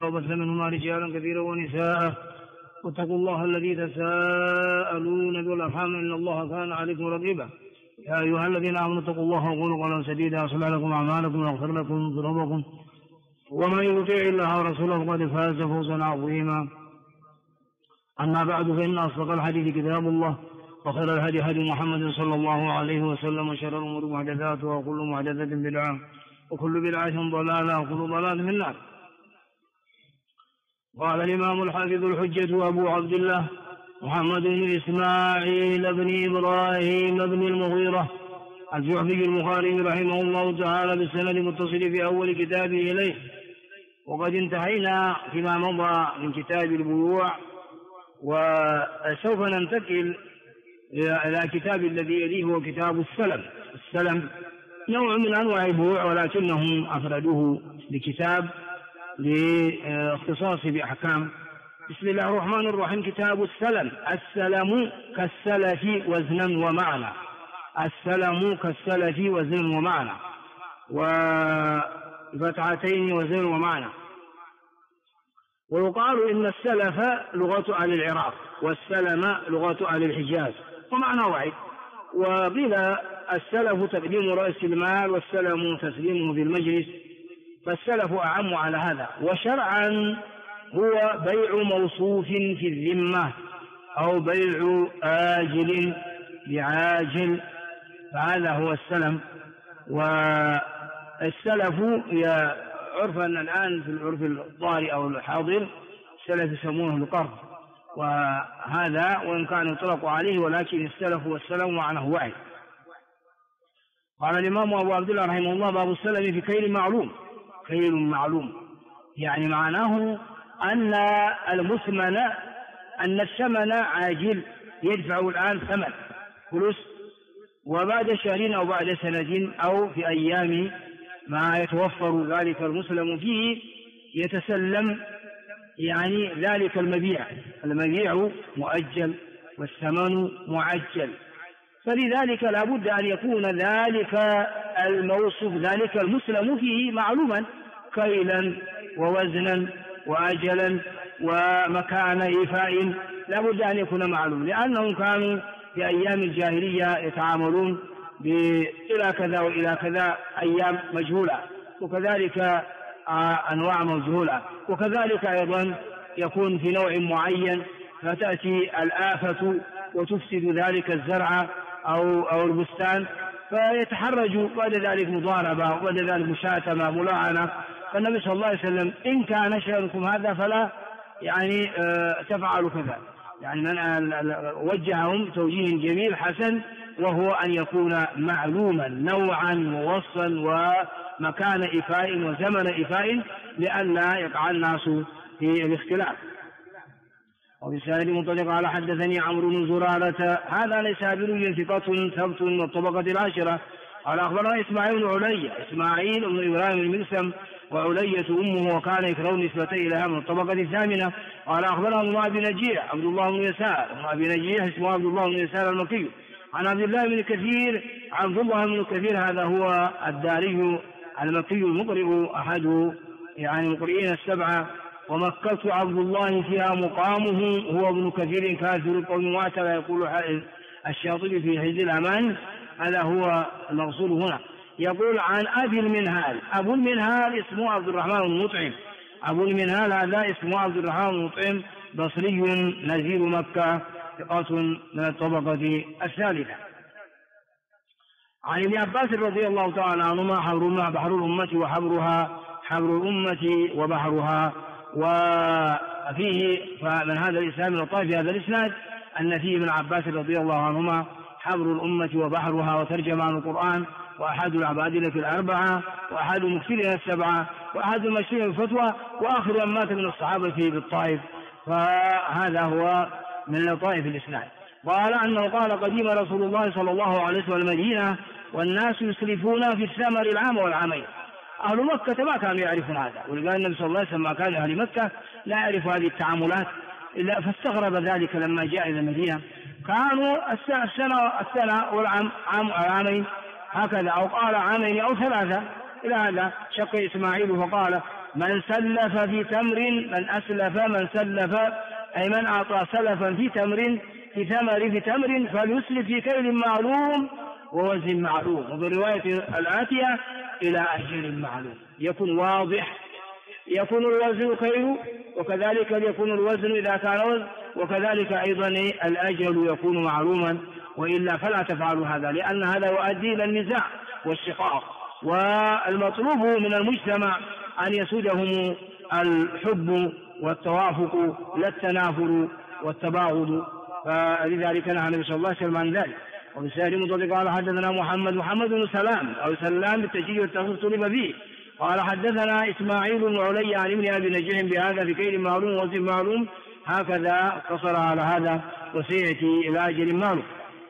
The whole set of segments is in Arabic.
وبث منهما رجالا كثيرا ونساء واتقوا الله الذي تساءلون بالأرحام إن الله كان عليكم رقيبا. يا أيها الذين آمنوا اتقوا الله وقولوا قولا سديدا يصلح لكم أعمالكم ويغفر لكم ذنوبكم ومن يطيع الله ورسوله فقد فاز فوزا عظيما. أما بعد فإن أصدق الحديث كتاب الله وخير الهدي هدي محمد صلى الله عليه وسلم وشر الأمور محدثاتها وكل محدثة بدعة وكل بدعة ضلالة وكل ضلالة في النار. قال الإمام الحافظ الحجة أبو عبد الله محمد بن إسماعيل بن إبراهيم بن المغيرة الجعفي البخاري رحمه الله تعالى بالسند المتصل في أول كتابه إليه. وقد انتهينا فيما مضى من كتاب البيوع، وسوف ننتقل إلى كتاب الذي يليه هو كتاب السلم. السلم نوع من أنواع البيوع ولكنهم أفردوه لكتاب لاختصاصه بأحكام. بسم الله الرحمن الرحيم. كتاب السلم. السلم كالسلف وزنا ومعنى. السلم كالسلف وزنا ومعنى وفتحتين وزنا ومعنى. ويقال إن السلف لغة أهل العراق والسلم لغة أهل الحجاز ومعنى واحد. وقيل السلف تقديم رأس المال والسلم تسليمه في المجلس، فالسلف أعم على هذا. وشرعا هو بيع موصوف في الذمة أو بيع آجل بعاجل، فهذا هو السلم. والسلف عرفا الآن في العرف الضاري أو الحاضر السلف يسمونه القرض، وهذا وإن كان يطلق عليه ولكن السلف والسلم معناه واحد. قال الإمام أبو عبد الله رحمه الله: باب السلم في كيل معلوم. كيل معلوم يعني معناه أن المثمن أن الثمن عاجل يدفع الآن ثمن فلوس، وبعد شهرين أو بعد سنة أو في أيام ما يتوفر ذلك المسلم فيه يتسلم يعني ذلك المبيع. المبيع مؤجل والثمن معجل، فلذلك لا بد أن يكون ذلك الموصوف ذلك المسلم فيه معلوما كيلا ووزنا وأجلا ومكان إيفاء، لا بد أن يكون معلوم، لأنهم كانوا في أيام الجاهلية يتعاملون إلى كذا وإلى كذا أيام مجهولة، وكذلك أنواع مجهولة، وكذلك أيضا يكون في نوع معين فتأتي الآفة وتفسد ذلك الزرع أو البستان، فيتحرج بعد ذلك مضاربة وبعد ذلك مشاتمة ملاعنة. فالنبي صلى الله عليه وسلم: إن كان شأنكم هذا فلا يعني تفعلوا كذا، يعني وجههم توجيه جميل حسن، وهو أن يكون معلوما نوعا موصلا ومكان إفاء وزمن إفاء لئلا يقع الناس في الاختلاف. وبسند منطلق على حدثني عمرو بن زرارة هذا ليس بروي ثقة ثبت من الطبقة العاشرة. قال أخبرنا إسماعيل بن علي إسماعيل بن إبراهيم المقسم وعلية أمه وكان يكره نسبته إليها من الطبقة الثامنة. قال أخبرنا ابن أبي نجيح عبد الله بن يسار. ابن أبي نجيح اسمه عبد الله بن يسار المكي عن عبد الله بن كثير. عبد الله بن كثير هذا هو الداري المكي المقرئ أحد يعني المقرئين السبعة. ومكة عبد الله فيها مقامه هو ابن كثير كافر القوم معتبى يقول الشاطبي في حزب الأمان. هذا هو المقصود هنا. يقول عن أبي المنهال. أبو المنهال اسمه عبد الرحمن المطعم. أبو المنهال هذا اسمه عبد الرحمن المطعم بصري نزيل مكة ثقة من الطبقة الثالثة. عن ابن عباس رضي الله تعالى عنهما: بحر الأمة وحبرها، حبر الأمة وبحرها. وفيه فمن هذا الإسلام من الطائف في هذا الإسناد أن فيه ابن عباس رضي الله عنهما حبر الأمة وبحرها وترجمان القرآن وأحد العبادلة الأربعة وأحد المكثرين السبعة وأحد المشهورين الفتوى وآخر من مات من الصحابة بالطائف. فهذا هو من لطائف الإسناد. قال أنه قال: قديم رسول الله صلى الله عليه وسلم المدينة والناس يسرفون في الثمر العام والعامين. أهل مكة ما كانوا يعرفون هذا، ولقال النبي صلى الله عليه وسلم: ما كان أهل مكة لا يعرف هذه التعاملات إلا فاستغرب ذلك لما جاء إلى المدينة. كانوا السنة والعام عامين هكذا، أو قال عامين أو ثلاثة. إلى هذا شق إسماعيل فقال: من سلف في تمر، من سلف أي من أعطى سلفا في تمر فليسلف في كيل معلوم ووزن معلوم. وفي الرواية الآتية إلى أجل معلوم. يكون واضح، يكون الوزن كيل، وكذلك يكون الوزن إذا كان وزن، وكذلك أيضا الأجل يكون معلوما، وإلا فلا تفعلوا هذا، لأن هذا يؤدي إلى النزاع والشقاق. والمطلوب من المجتمع أن يسودهم الحب والتوافق لا التنافر والتباغض، فلذلك نهى النبي صلى الله عليه وسلم عن ذلك. وبالسائل مطلق قال حدثنا محمد بن سلام أو سلام بالتشديد والتخفيف طلب فيه قال حدثنا إسماعيل بن علي عن ابن أبي نجيح بهذا في كيل معلوم ووزن معلوم، هكذا اقتصر على هذا وسيأتي إلى أجل معلوم.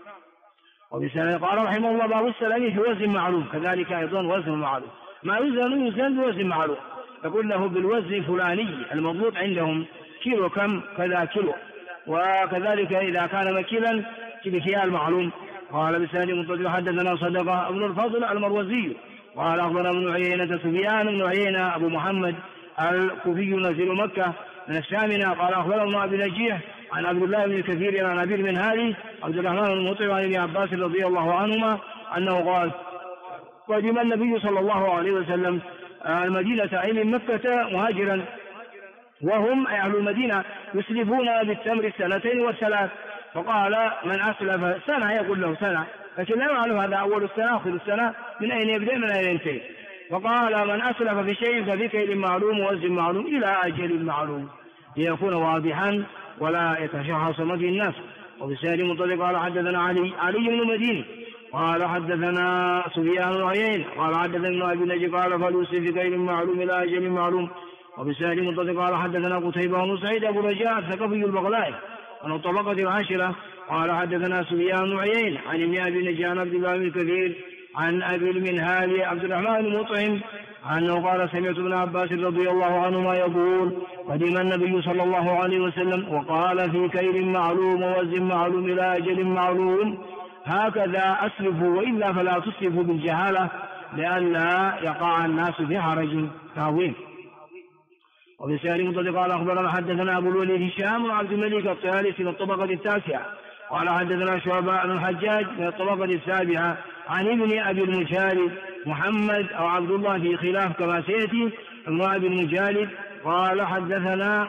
وبالسائل قال رحمه الله باب السلام في وزن معلوم، كذلك أيضا وزن معلوم، ما يوزن بوزن معلوم، يقول له بالوزن فلاني المضبوط عندهم كيلو كم كذا كيلو، وكذلك إذا كان مكيلا بكيال معلوم. قال بالسند متصل حدثنا صدقة ابن الفضل المروزي قال أخبرنا ابن عيينة سفيان بن عيينة أبو محمد الكوفي نزيل مكة من الثامنة قال أخبرنا ابن أبي نجيح عن عبد الله بن كثير عن أبي المنهالي عبد الرحمن المطيع عن ابن عباس رضي الله عنهما أنه قال قدم النبي صلى الله عليه وسلم المدينة أي من مكة مهاجرا، وهم أهل المدينة يسلفون بالتمر 2 و3، فقال من أسلف سنة يقول له سنة، لكن لا يعلم هذا أول السنة آخر السنة من أين يبدأ من أين ينتهي، فقال من أسلف في شيء ففي كيل معلوم ووزن معلوم إلى أجل معلوم ليكون واضحا ولا يتشخص به الناس. وبالسائل مطلق قال حدثنا علي بن مديني قال حدثنا سفيان بن عيينة قال حدثنا ابن أبي نجيح قال فليسلف في كيل معلوم إلى أجل معلوم. وبالسائل مطلق قال حدثنا قتيبة بن سعيد أبو رجاء الثقفي البغلائي عن الطبقة العاشرة قال حدثنا سفيان بن عيينة عن ابن أبي نجيح عن عبد الله بن كثير عن أبي المنهالي عبد الرحمن بن مطعم أنه قال سمعت ابن عباس رضي الله عنهما يقول قدم النبي صلى الله عليه وسلم وقال في كيل معلوم ووزن معلوم إلى أجل معلوم هكذا أسلفوا وإلا فلا تسلفوا بالجهالة لئلا يقع الناس في حرج عظيم. وبالسائل مطلق قال أخبرنا حدثنا أبو الوليد هشام وعبد الملك الطيالسي من الطبقة التاسعة قال حدثنا شعبة بن الحجاج من الطبقة السابعة عن ابن أبي المجالد محمد أو عبد الله في خلاف كما سيأتي ابن أبي المجالد قال حدثنا.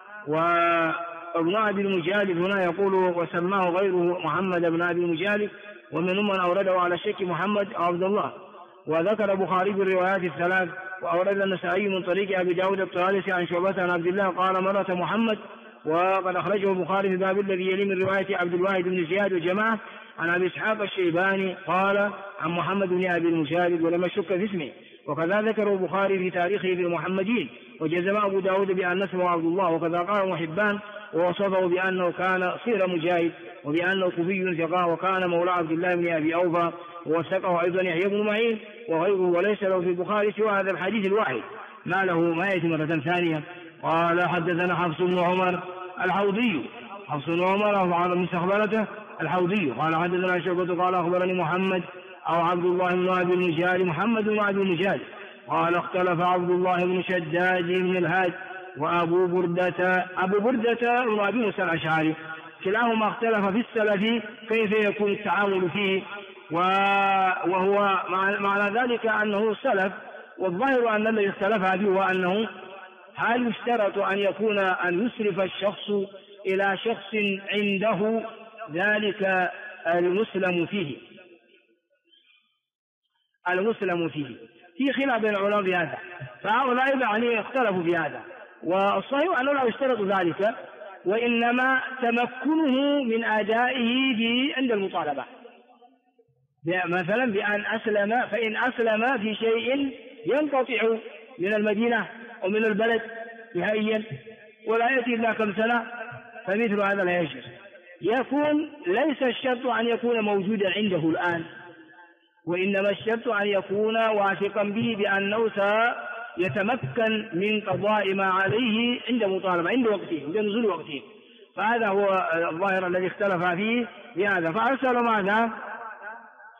وابن أبي المجالد هنا يقول وسماه غيره محمد بن أبي المجالد ومن من أورده على شك محمد أو عبد الله. وذكر البخاري بالروايات الثلاث وأورد النسائي من طريق أبي داود الطيالسي عن شعبة عن عبد الله قال مرة محمد، وقد أخرجه البخاري في باب الذي يلي من رواية عبد الواحد بن زياد وجماعة عن أبي إسحاق الشيباني قال عن محمد بن أبي المجالد ولم يشك في اسمه. وكذا ذكر البخاري في تاريخه في المحمدين وجزم أبو داود بأن اسمه عبد الله، وكذا قال محبان ووصفه بأنه كان صير مجاهد وبأنه كوفي ثقة وكان مولى عبد الله بن أبي أوفى، ووثقه أيضا يحيى بن معين وغيره، وليس له في البخاري سوى هذا الحديث الواحد ما له ما يأتي مرة ثانية. قال حدثنا حفص بن عمر الحوضي، حفص بن عمر من استخبارته الحوضي قال حدثنا شعبة قال أخبرني محمد أو عبد الله بن أبي المجالد محمد بن أبي المجالد قال اختلف عبد الله بن شداد بن الهاد وأبو بردة بن أبي موسى الأشعري كلاهما اختلف في السلف كيف يكون التعامل فيه، وهو معنى ذلك أنه سلف، والظاهر أن الذي اختلف فيه هو أنه هل يشترط أن يكون أن يسرف الشخص إلى شخص عنده ذلك المسلم فيه في خلاف بين العلماء في هذا، فهؤلاء يعني اختلفوا في هذا، والصحيح أنه لا يشترط ذلك، وإنما تمكنه من أدائه عند المطالبة، مثلا بأن أسلم، فإن أسلم في شيء ينقطع من المدينة أو من البلد نهائيا ولا يأتي إلا كم سنة فمثل هذا لا يجوز. يكون ليس الشرط أن يكون موجودا عنده الآن، وإنما الشرط أن يكون واثقا به بأنه سيتمكن من قضاء ما عليه عند مطالبة عند وقته عند نزول وقته، فهذا هو الظاهر الذي اختلف فيه بهذا. فأرسل ماذا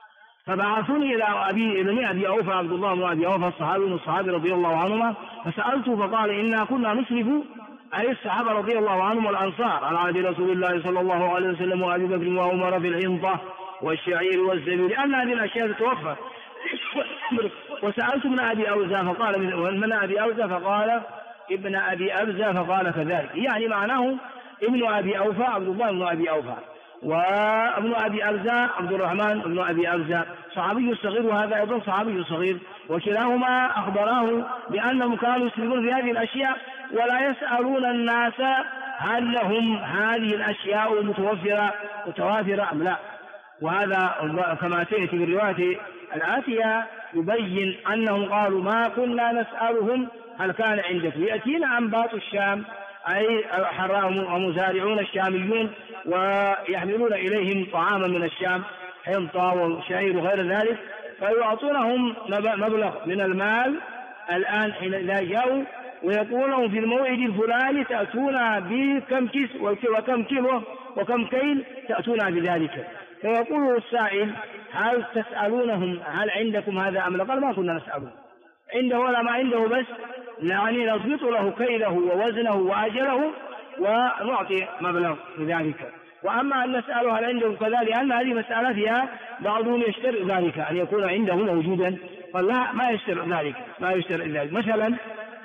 فبعثوني إلى ابن أبي أوفى عبد الله بن أبي أوفى الصحابي من الصحابة رضي الله عنهما، فسألته فقال إنا كنا نسرف، أي الصحابة رضي الله عنهم والأنصار، على عهد رسول الله صلى الله عليه وسلم وأبي بكر وعمر في الحنطة والشعير والزبيب، لأن هذه الأشياء تتوفر. وسألت ابن أبي أوزة فقال من أبي أوزة فقال ابن أبي أبزة فقال كذلك، يعني معناه ابن أبي أوفى عبد الله بن أبي أوفى، وابن أبي أبزة عبد الرحمن بن أبي أبزة صحابي صغير، وهذا أيضا صحابي صغير، وكلاهما أخبراه بأنهم كانوا يسلمون في هذه الأشياء ولا يسألون الناس هل لهم هذه الأشياء متوافرة أم لا. وهذا كما تأتي بالرواية الآتية يبين أنهم قالوا ما كنا نسألهم هل كان عندك. يأتينا أنباط الشام أي حراء ومزارعون الشاميون ويحملون إليهم طعاما من الشام حنطة وشعير وغير ذلك، فيعطونهم مبلغ من المال الآن حين إذا جاءوا ويقولون في الموعد الفلاني تأتونا بكم كيس وكم كيلو وكم كيل تأتونا بذلك. فيقول السائل هل تسألونهم هل عندكم هذا أم لا؟ قال ما كنا نسأله، عنده ولا ما عنده، بس يعني نضبط له كيله ووزنه وأجله ونعطي مبلغ لذلك. وأما أن نسأله هل عندهم كذا، لأن هذه مسألة فيها بعضهم يشترط ذلك أن يكون عنده موجودا، قال لا ما يشترط ذلك. مثلا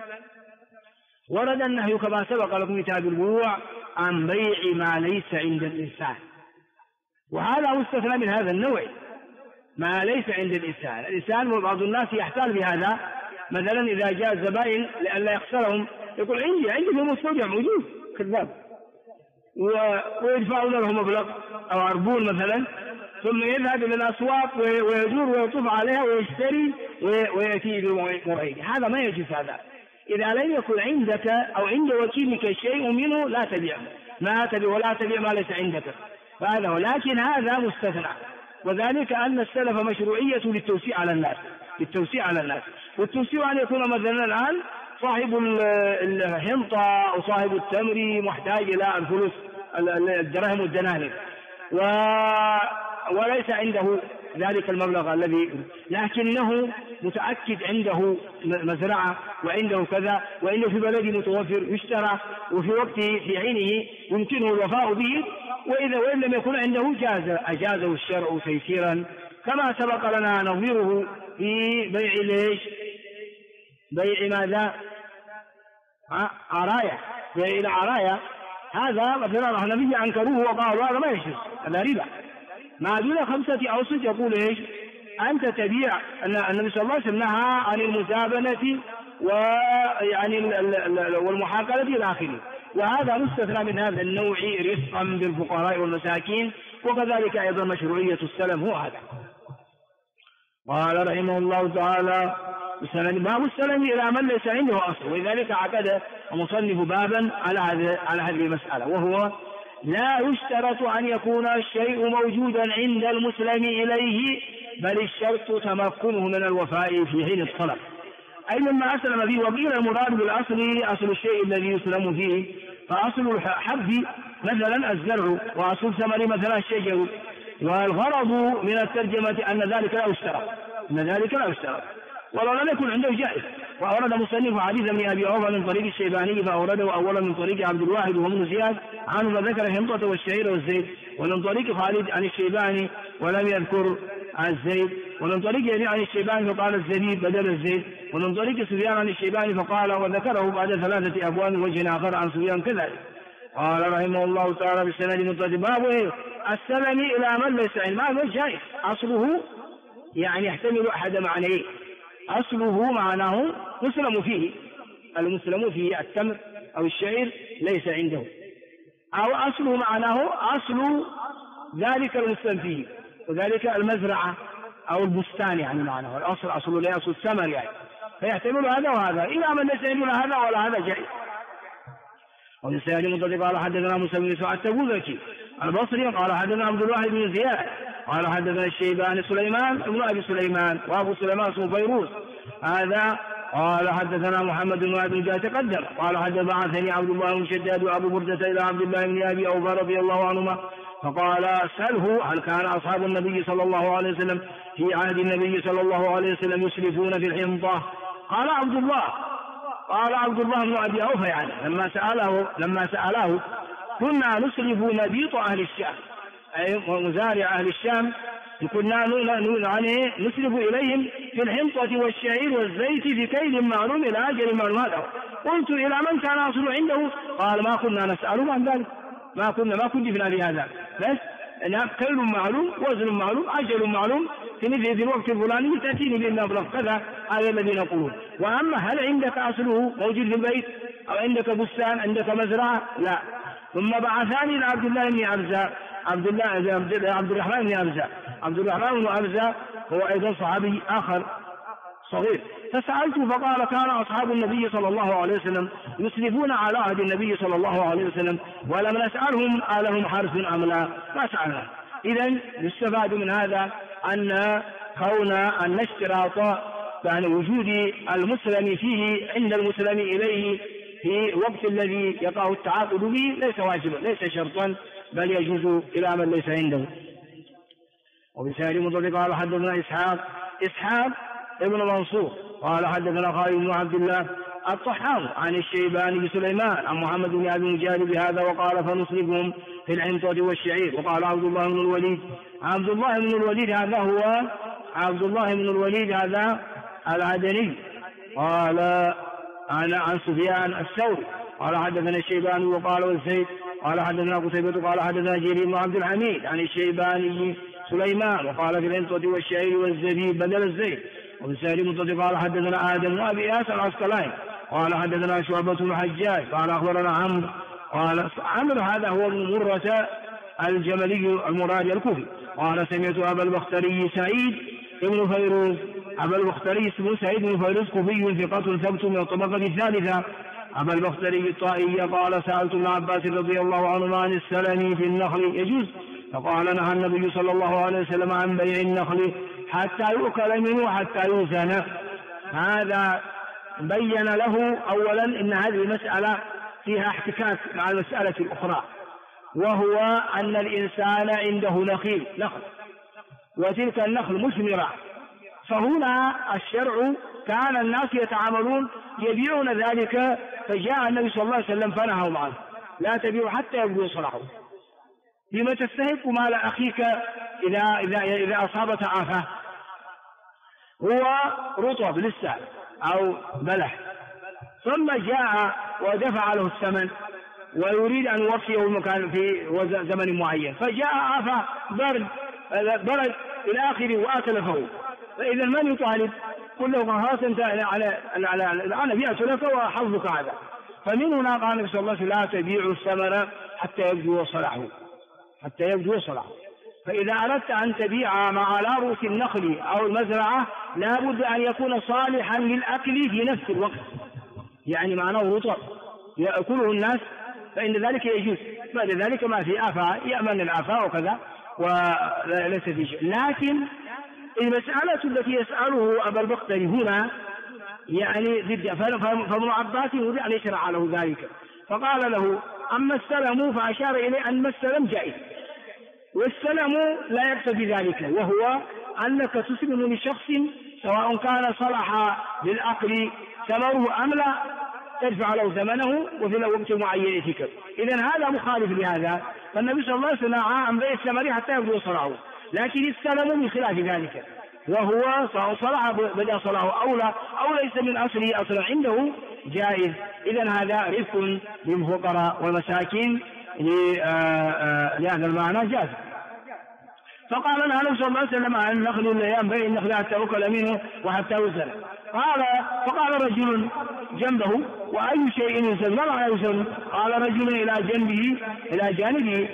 ورد النهي كما سبق لكم كتاب البيوع عن بيع ما ليس عند الإنسان، وهذا مستثنى من هذا النوع ما ليس عند الإنسان وبعض الناس يحتال بهذا. مثلا إذا جاء الزبائن لئلا يخسرهم يقول عندي في المستودع موجود كذاب، ويدفعون له مبلغ أو عربون مثلا، ثم يذهب إلى الأسواق ويدور ويطوف عليها ويشتري ويأتي بموعده. هذا ما يجوز. هذا إذا لم يكن عندك أو عند وكيلك شيء منه لا تبيع، ولا تبيع ما ليس عندك، فهذا. ولكن هذا مستثنى، وذلك أن السلف مشروعية للتوسيع على الناس، والتوسيع أن يكون مثلا الآن صاحب الحنطة أو صاحب التمر محتاج إلى الفلوس الدراهم والدنانير وليس عنده ذلك المبلغ الذي، لكنه متأكد عنده مزرعة وعنده كذا وعنده في بلد متوفر يشترى وفي وقته في حينه يمكنه الوفاء به، وإن لم يكن عنده أجازه الشرع تيسيرا، كما سبق لنا نظيره في بيع بيع ماذا؟ عرايا، بيع عرايا. هذا مثلا الحنفية أنكروه وقالوا هذا ما يجوز، هذا ربا ما دون 5 أوسط. يقول أنت تبيع، أن النبي صلى الله عليه وسلم نهى عن المزابنة ويعني والمحاكلة إلى آخره، وهذا مستثنى من هذا النوع رفقا بالفقراء والمساكين، وكذلك أيضا مشروعية السلم هو هذا. قال رحمه الله تعالى باب السلم إلى من ليس عنده أصل، ولذلك عقد المصنف بابا على هذه المسألة، وهو لا يشترط أن يكون الشيء موجودا عند المسلم إليه، بل الشرط تمكنه من الوفاء في حين الطلب، أي مما أسلم فيه. وقيل المراد بالأصل أصل الشيء الذي يسلم فيه، فأصل الحب مثلا الزرع، وأصل الثمر مثلا الشجر. والغرض من الترجمة أن ذلك لا يشترط ولو لم يكن عنده جائز. وأورد مصنف حديث ابن أبي أوفى من طريق الشيباني، فأورده أولا من طريق عبد الواحد وابن زياد عنه فذكر الحنطة والشعير والزيت، ومن طريق خالد عن الشيباني ولم يذكر الزيت، ومن طريق عن الشيباني فقال الزبيب بدل الزيت، ومن طريق سفيان عن الشيباني فقال وذكره بعد 3 أبواب وجه آخر عن سفيان كذلك. قال رحمه الله تعالى بالسند المتصل باب السلم إلى من ليس عنده، ما هو جائز. أصله يعني يحتمل أحد معنيه، أصله معناه مسلم فيه، المسلم فيه التمر أو الشعير ليس عنده، أو أصله معناه أصل ذلك المسلم فيه، وذلك المزرعة أو البستان، يعني معناه الأصل أصله لا أصل الثمر يعني، فيحتمل هذا وهذا. إلى من ليس عنده هذا ولا هذا جائز. والسائل مطلق قال حدثنا موسى بن سعد التبوذكي البصري قال حدثنا عبد الواحد بن زياد قال حدثنا الشيباني سليمان ابن أبي سليمان، وأبو سليمان اسمه فيروز هذا قال حدثنا محمد بن أبي جاء تقدم قال حدث بعثني عبد الله بن شداد وأبو بردة إلى عبد الله بن أبي أوفى رضي الله عنهما فقال سله هل كان أصحاب النبي صلى الله عليه وسلم في عهد النبي صلى الله عليه وسلم يسلفون في الحنطة؟ قال عبد الله بن أبي أوفى يعني لما سأله كنا نسلف نبيط أهل الشام، أي مزارع أهل الشام، كنا نسلف إليهم في الحنطة والشعير والزيت في كيل معلوم إلى أجل معلوم. هذا قلت إلى من كان أصل عنده؟ قال ما كنا نسأله عن ذلك، ما كلفنا بهذا، بس كيل معلوم وزن معلوم أجل معلوم في الوقت الفلاني تأتيني بالمبلغ كذا. هذا الذي نقوله. وأما هل عندك أصله موجود في البيت أو عندك بستان عندك مزرعة؟ لا. ثم بعثاني إلى عبد الله بن أبزة، عبد الرحمن بن أبزة هو أيضا صحابي آخر صغير، فسألته فقال كان أصحاب النبي صلى الله عليه وسلم يسلفون على عهد النبي صلى الله عليه وسلم ولم نسألهم ألهم حرث أم لا، ما سألنا. إذن يستفاد من هذا أن كون أن اشتراط يعني وجود المسلم فيه عند المسلم إليه في وقت الذي يقع التعاقد به ليس واجبا، ليس شرطا، بل يجوز إلى من ليس عنده. وبسائر مضر قال حدثنا إسحاق ابن منصور قال حدثنا خالد بن عبد الله الطحاوي عن الشيباني بسليمان عن محمد بن أبي مجاهد بهذا وقال فنصرفهم في الحنطة والشعير. وقال عبد الله بن الوليد هذا هو عبد الله بن الوليد هذا العدني قال أنا عن سفيان الثوري قال حدثنا الشيباني وقال والزيد قال حدثنا قتيبة قال حدثنا جرير بن عبد الحميد عن الشيباني سليمان وقال في الحنطة والشعير والزبيب بدل الزيت. وبسائر مضر قال حدثنا آدم وأبي إياس العسقلاني قال حدثنا شعبة بن الحجاج قال أخبرنا عمرو قال عمرو هذا هو ابن مرة الجملي المرادي الكوفي قال سمعت أبا البختري سعيد ابن فيروز أبا البختري اسمه سعيد بن فيروز كوفي ثقة ثبت من الطبقة الثالثة. أبا البختري الطائي قال سألت ابن عباس رضي الله عنهما عن السلم في النخل يجوز؟ فقال نهى النبي صلى الله عليه وسلم عن بيع النخل حتى يؤكل منه حتى يوزن. هذا بين له أولا إن هذه المسألة فيها احتكاك مع المسألة الأخرى، وهو أن الإنسان عنده نخل وتلك النخل مثمرة، فهنا الشرع كان الناس يتعاملون يبيعون ذلك، فجاء النبي صلى الله عليه وسلم فنهوا عنه لا تبيعوا حتى يبدو صلاحه. لما تستهلك مال أخيك إذا أصابت آفة؟ هو رطب لسه أو بلح، ثم جاء ودفع له الثمن ويريد أن يوفيه المكان في زمن معين، فجاء آفة برد إلى آخره وأتلفه، فإذا من يطالب؟ كله خلاص انت أنا بيعت لك وحظك هذا. فمن هنا قال النبي صلى الله عليه وسلم لا تبيعوا الثمر حتى يبدو صلاحه. فإذا أردت أن تبيع مع على رؤوس النخل أو المزرعة لا بد أن يكون صالحا للأكل في نفس الوقت، يعني معناه رطب يأكله الناس، فإن ذلك يجوز. بعد ذلك ما في آفة يأمن الآفة وكذا وليس في شيء. لكن المسألة التي يسأله أبا البختري هنا يعني ضد، فابن عباس يريد أن يشرع له ذلك، فقال له أما السلم، فأشار إليه أن السلم جائز، والسلم لا يقتضي ذلك، وهو أنك تسلم لشخص سواء كان صلح للأكل ثمره أم لا، تدفع له ثمنه وفي الوقت المعين يتكب. إذن هذا مخالف لهذا، فالنبي صلى الله عليه وسلم عن بيع الثمر حتى يبدو صلاحه، لكن السلم من خلاف ذلك، وهو صلاح بدأ صلاحه أو ليس من أصله أصلا عنده جائز. إذن هذا رفق للفقراء والمساكين لهذا المعنى جائز. فقال أنا صلى الله عليه وسلم عن النخل لا ينبغي النخل حتى أكل منه وحتى يوزن. فقال رجل جنبه وأي شيء يوزن؟ ما معنى يوزن؟ قال رجل إلى جانبه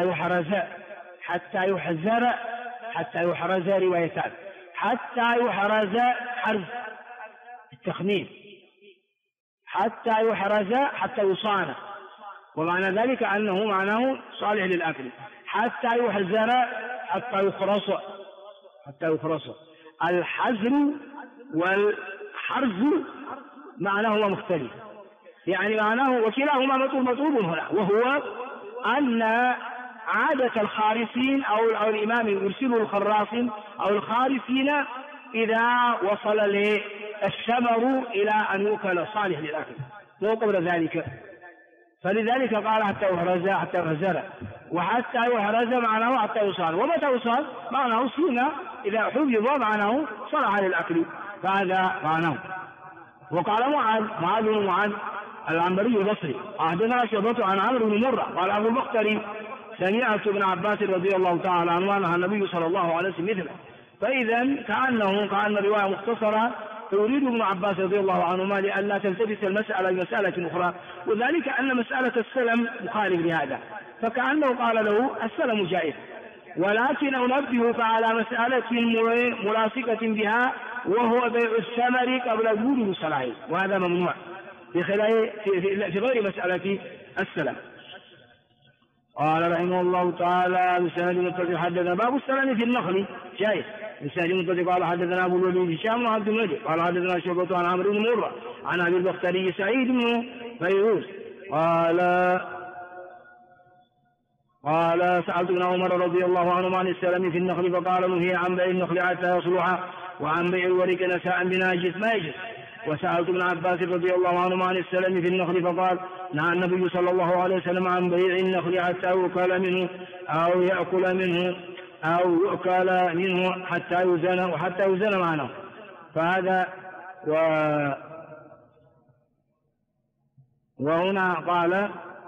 حتى يحرز روايتان، حتى يحرز حرز التخمين، حتى يحرز حتى يصان، ومعنى ذلك أنه معناه صالح للأكل، حتى يحزر حتى يخرص. الحزر والحرز معناهما مختلف، يعني معناه وكلاهما مطلوب هنا، وهو أن عادة الخارسين أو الإمام يرسل الخراصين أو الخارسين إذا وصل الثمر إلى أن يؤكل صالح للأكل وقبل ذلك. فلذلك قال حتى يحرز وحتى يحرز معناه حتى يصال، ومتى يصال معناه سينا إذا حفظ معناه صلح للأكل، فهذا معناه. وقال معاذ بن معاذ العنبري البصري حدثنا شعبة عن عمرو بن مرة قال أبو البختري سمعت ابن عباس رضي الله تعالى عنه نهى النبي صلى الله عليه وسلم مثله. فإذا كأن الرواية مختصرة، فيريد ابن عباس رضي الله عنهما لئلا تلتبس المسألة بمسألة أخرى، وذلك أن مسألة السلم مخالف لهذا، فكأنه قال له السلم جائز، ولكن أنبهك على مسألة ملاصقة بها وهو بيع الثمر قبل وجود الصلاح، وهذا ممنوع في غير مسألة السلم. قال رحمه الله تعالى بسند متصل حدثنا باب السلم في النخل جائز بسند متصل قال حدثنا ابو الوليد هشام وعبد المجيد قال حدثنا شعبة عن عمرو بن مرة عن ابي البختري سعيد بن فيروز قال سألت ابن عمر رضي الله عنهما عن السلم في النخل فقال نهي عن بيع النخل حتى يصلح وعن بيع الورق نساء بناجس ما يجوز. وسألت ابن عباس رضي الله عنهما عن السلم في النخل فقال نهى النبي صلى الله عليه وسلم عن بيع النخل حتى يؤكل منه أو يأكل منه أو يؤكل منه حتى يزن معناه. فهذا وهنا قال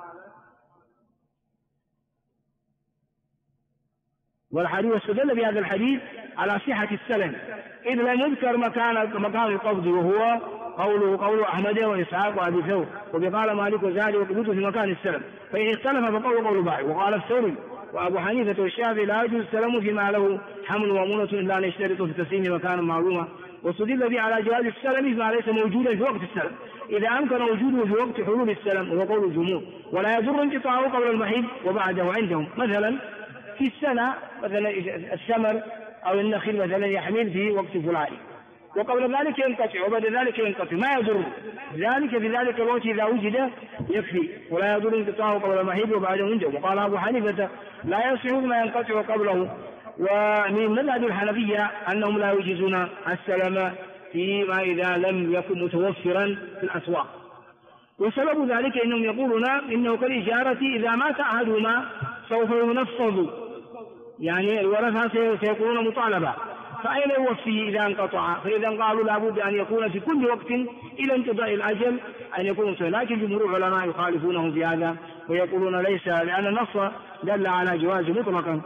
والحديث استدل بهذا الحديث على صحة السلم إذ لم يذكر مكان القبض، وهو قول أحمد وإسحاق وأبي ثور وبقال مالك وزاد وقبضه في مكان السلم، فإن اختلف فقول قول باعي. وقال الثوري وأبو حنيفة والشافعي لا يجوز السلم فيما له حمل ومونة إلا أن يشترط في التسليم مكانا معلوما. واستدل به على جواز السلم ما ليس موجودا في وقت السلم إذا أمكن وجوده في وقت حلول السلم، وهو قول الجمهور، ولا يضر انقطاعه قبل المحيط وبعده عندهم. مثلا في السنة مثلا الثمر أو النخيل مثلا يحمل في وقت فلاني وقبل ذلك ينقطع وبعد ذلك ينقطع ما يضر ذلك في ذلك الوقت إذا وجد يكفي، ولا يضر انقطاعه قبل المحيط وبعده عندهم. وقال أبو حنيفة لا يصح ما ينقطع قبله. ومن مذهب الحنفية أنهم لا يجيزون السلم فيما إذا لم يكن متوفرا في الأسواق، وسبب ذلك إنهم يقولون إنه كالإجارة إذا مات أحدهما سوف ينفذ، يعني الورثة سيكونون مطالبة، فأين يوفيه إذا انقطع؟ فإذا قالوا لابد أن يكون في كل وقت إلى انقضاء الأجل أن يكون سهل. لكن جمهور العلماء يخالفونه في هذا ويقولون ليس، لأن النص دل على جواز مطلقا.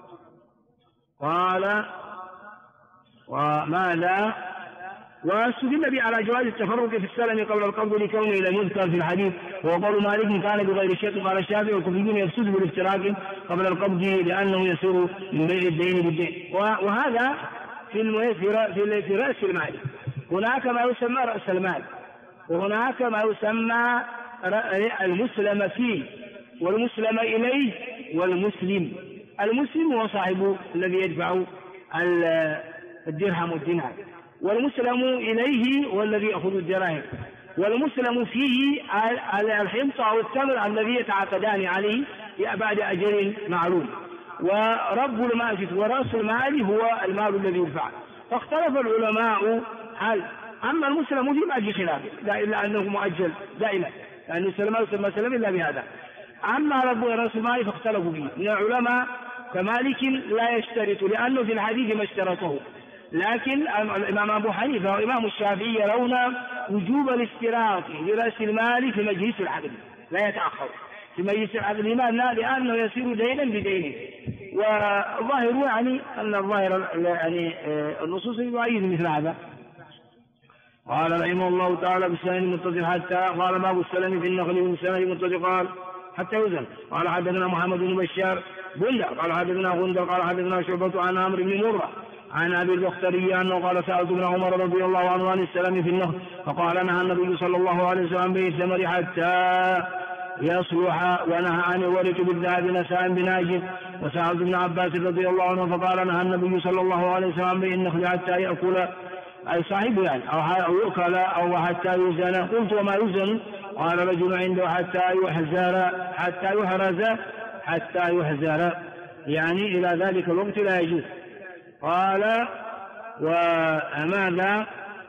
قال وماذا واستدل به على جواز التفرق في السلم قبل القبض لكونه لم يذكر في الحديث، وقول مالك كان بغير شك. قال الشافعي والكوفيون يفسد بالافتراق قبل القبض لأنه يسير من بيع الدين بالدين. وهذا في رأس المال هناك ما يسمى رأس المال، وهناك ما يسمى المسلم فيه والمسلم إليه والمسلم. المسلم هو صاحب الذي يدفع الدرهم والدينار، والمسلم إليه هو الذي يأخذ الدراهم، والمسلم فيه الحنطة أو التمر الذي يتعاقدان عليه بعد أجل معلوم. ورب المال ورأس المال هو المال الذي يدفع. فاختلف العلماء هل أما المسلم فيه ما في خلاف إلا أنه مؤجل دائما، لأن السلم يسمى سلم إلا بهذا. أما رأس المال فاختلفوا فيه من العلماء كمالك لا يشترط، لأنه في الحديث ما اشترطه، لكن الإمام أبو حنيفة وإمام الشافعي يرون وجوب الاشتراط لرأس المال في مجلس العقد لا يتأخر في مجلس العقد. لماذا؟ لأنه يصير دينا بدينه. والظاهر يعني أن الظاهر يعني النصوص يؤيد مثل هذا. قال رحمه الله تعالى بالسند المتصل حتى قال باب السلم في النخل والسند المتصل قال حتى يزن. قال حدثنا محمد بن بشار بندر قال حدثنا غندر قال حدثنا شعبة عن عمرو بن مرة عن أبي البختري أنه قال سألت ابن عمر رضي الله عنه عن السلم في النخل فقال نهى النبي صلى الله عليه وسلم به الثمر حتى يصلح ونهى عن الورق بالذهب نساء بناجف. وسألت ابن عباس رضي الله عنه فقال نهى النبي صلى الله عليه وسلم به النخل حتى يأكل أي صاحبه يعني أو يؤكل أو حتى يزن. قلت وما يزن؟ قال رجل عنده حتى يحرز حتى يحزر، يعني إلى ذلك الوقت لا يجوز. قال وماذا؟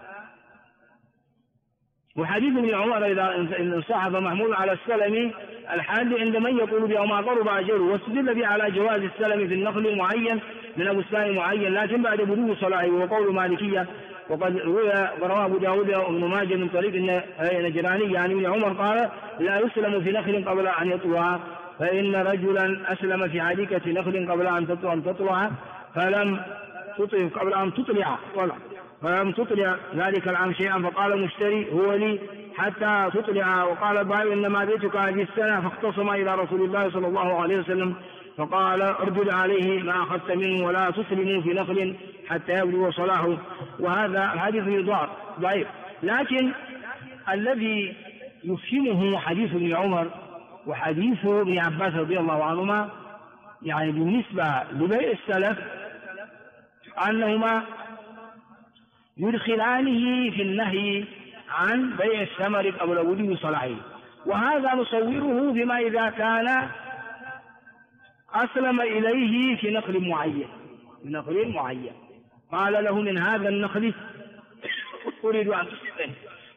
وحديث ابن عمر إذا انصحف محمول على السلم الحال عند من يقول به ما ضرب أجله، واستدل به على جواز السلم في النخل المعين من أبستان معين لكن بعد بلوغ صلاحه، وقول مالكية. وقد روى أبو داود وابن ماجه من طريق نجراني يعني ابن عمر قال لا يسلم في نخل قبل أن يطلع، فإن رجلا أسلم في حديقة نخل قبل أن تطلع فلم تطلع قبل أن تطلع فلم تطلع ذلك العام شيئا، فقال المشتري هو لي حتى تطلع، وقال البائع إنما بيتك هذه السنة، فاختصم إلى رسول الله صلى الله عليه وسلم فقال اردد عليه ما أخذت منه ولا تسلموا في نخل حتى يبلغ صلاحه. وهذا الحديث ضعيف، لكن الذي يفهمه حديث ابن عمر وحديث ابن عباس رضي الله عنهما يعني بالنسبة لبيع السلف أنهما يدخلانه في النهي عن بيع الثمر قبل بلوغ صلاحه، وهذا نصوره بما إذا كان أسلم إليه في نخل معين قال له من هذا النخل أريد أن تسلم،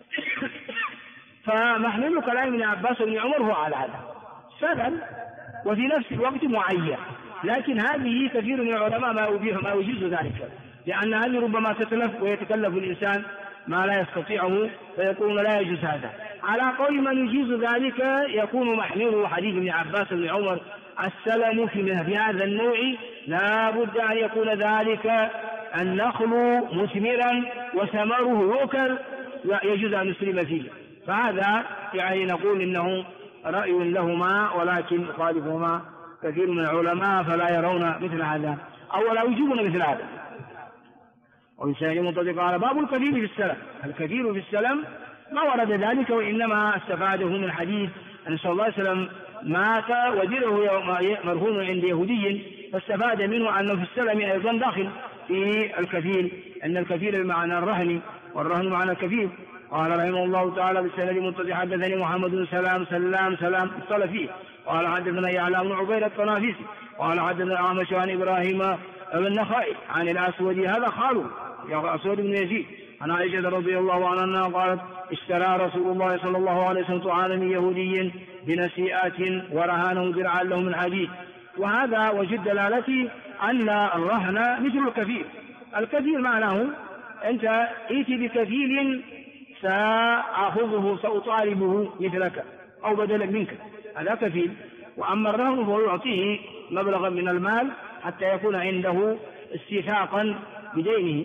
فمحمل كلام ابن عباس وابن عمر هو على هذا سلم وفي نفس الوقت معين، لكن هذه كثير من العلماء ما يجيز ذلك، لأن هذه ربما تتلف ويتكلف الإنسان ما لا يستطيعه فيكون لا يجوز هذا. على قول من يجيز ذلك يكون محمله حديث ابن عباس وابن عمر السلم في هذا النوع لا بد أن يكون ذلك النخل مثمرا وثمره يؤكل يجوز أن نسلم فيه، فهذا يعني نقول إنه رأي لهما ولكن يخالفهما كثير من العلماء فلا يرون مثل هذا أو لا يجيبون مثل هذا. وبسائل منطبق على باب الكثير في السلم. الكثير في السلم ما ورد ذلك، وإنما استفاده من حديث أن صلى الله عليه وسلم مات ودره مرهون عند يهودي، فاستفاد منه أنه في السلم أيضا داخل في الكثير، أن الكثير بمعنى الرهن والرهن معنى الكثير. قال رحمه الله تعالى بالسند المتصل حدثني محمد بن سلام اتصل فيه قال حدثنا يعلى بن عبيد الطنافسي قال حدثنا أعمش عن إبراهيم النخعي عن الأسود هذا خاله الأسود بن يزيد عن عائشة رضي الله عنها قالت اشترى رسول الله صلى الله عليه وسلم طعاما من يهودي بنسيئات ورهانه درعا له من حديد. وهذا وجد دلالته أن الرهن مثل الكفيل. الكفيل معناه أنت ائتي بكفيل سأخذه سأطالبه مثلك أو بدلا منك، هذا كفيل. وأما الرهن فهو يعطيه مبلغا من المال حتى يكون عنده استيثاقا بدينه.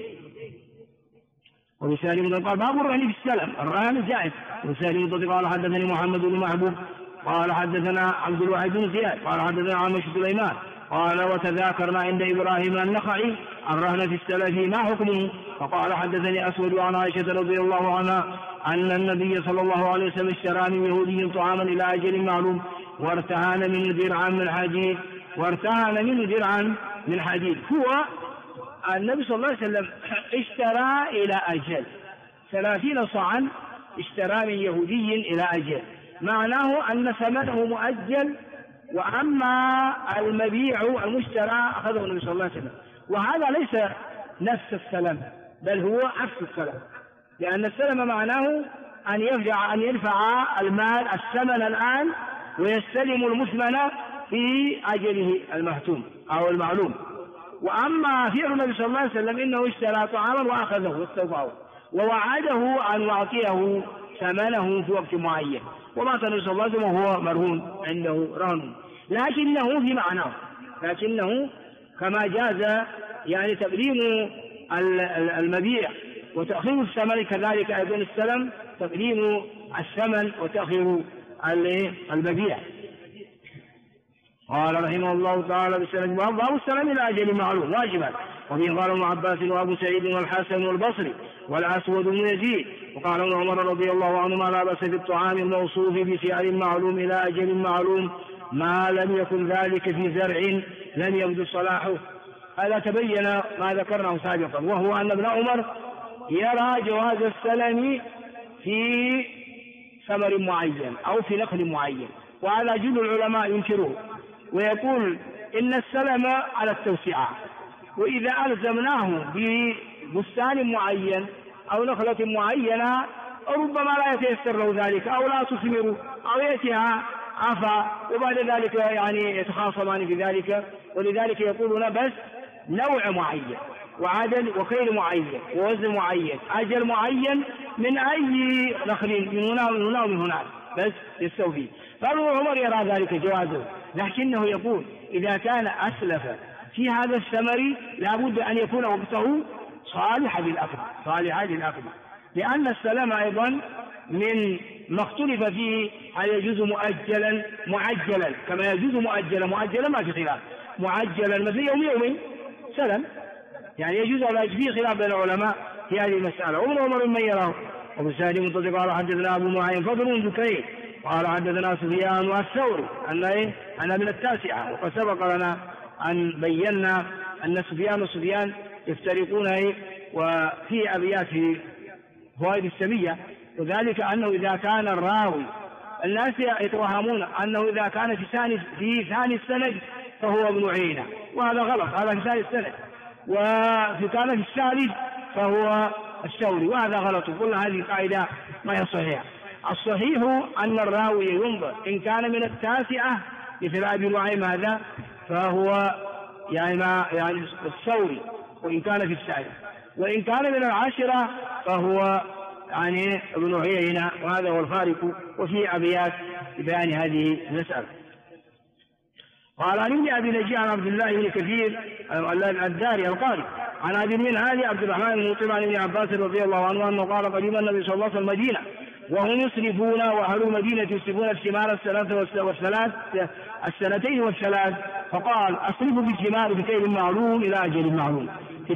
وبسالم قال باب الرهن في السلم، الرهن جائز. وبسالم قال حدثني محمد بن محبوب قال حدثنا عبد الواحد بن زياد قال حدثنا عمش سليمان قال وتذاكرنا عند إبراهيم النخعي الرهن في السلف ما حكمه، فقال حدثني أسود عن عائشة رضي الله عنها أن النبي صلى الله عليه وسلم اشترى من يهودي طعاما إلى أجل معلوم وارتهن منه درعا من حديد. هو النبي صلى الله عليه وسلم اشترى إلى أجل 30 صاعا، اشترى من يهودي إلى أجل، معناه أن ثمنه مؤجل، وأما المبيع المشترى أخذه النبي صلى الله عليه وسلم. وهذا ليس نفس السلم بل هو عكس السلم، لأن السلم معناه أن يدفع المال الثمن الآن ويستلم المثمن في أجله المهتوم أو المعلوم. وأما فعل النبي صلى الله عليه وسلم إنه اشترى طعاما وأخذه واستوفاه ووعده أن يعطيه ثمنه في وقت معين، ومات النبي صلى الله عليه وسلم وهو مرهون عنده رهن، لكنه في معناه، لكنه كما جاز يعني تقديم المبيع وتأخير الثمن كذلك أيضا السلم تقديم الثمن وتأخير المبيع. قال رحمه الله تعالى بالسلم باب السلم إلى أجل معلوم واجبا. وفيه قال ابن عباس وأبو سعيد والحسن والبصري والأسود بن يزيد. وقال ابن عمر رضي الله عنهما لا بأس في الطعام الموصوف بسعر معلوم إلى أجل معلوم ما لم يكن ذلك في زرع لم يبدو صلاحه. هذا تبين ما ذكرناه سابقا، وهو أن ابن عمر يرى جواز السلم في ثمر معين أو في نخل معين، وهذا جل العلماء ينكروه. ويقول إن السلم على التوسعة، وإذا ألزمناه ببستان معين أو نخلة معينة ربما لا يتيسر له ذلك أو لا تثمر أو يأتيها عفا، وبعد ذلك يعني يتخاصمان في ذلك. ولذلك يقولون بس نوع معين وعدد وخير معين ووزن معين أجل معين من أي نخل من هنا ومن هناك بس يستوفي. فابن عمر يرى ذلك جوازه، لكنه يقول إذا كان أسلف في هذا الثمر لابد أن يكون وقته صالحا للأكل، لأن السلام أيضا من ما اختلف فيه هل يجوز معجلا كما يجوز مؤجلا ما في خلاف، معجلا مثل يومين سلم يعني يجوز ولا يجوز، فيه خلاف بين العلماء في هذه المسألة. وابن عمر من يراه. أبو سعيد المنتظر قال حدثنا أبو معين فضل بن دكين قال حدثنا سفيان والثوري أن من التاسعة، وقد سبق لنا أن بينا أن سفيان يفترقون وفي أبيات في فوائد السمية، وذلك أنه إذا كان الراوي الناس يتوهمون أنه إذا كان في ثاني السند فهو ابن عيينة، وهذا غلط، هذا في ثاني السند، وفي كان في الثالث فهو الثوري، وهذا غلط. قلنا هذه القاعدة ما هي صحيحة. الصحيح أن الراوي ينظر إن كان من التاسعة مثل أبي نعيم هذا فهو يعني الثوري، وإن كان في الثالث، وإن كان من العاشرة فهو يعني ابن عيينة، وهذا هو الفارق. وفي أبيات بيان هذه المسألة. قال عن ابن أبي نجيح عن عبد الله بن كثير الداري القاري عن أبي المنهال عبد الرحمن بن مطيع عن ابن عباس رضي الله عنه أنه قال قدم النبي صلى الله عليه وسلم المدينة وهم يسرفون، وأهل المدينة يسرفون الثمار السنتين والثلاث، فقال أصرفوا بالثمار بكيل معلوم إلى أجل معلوم،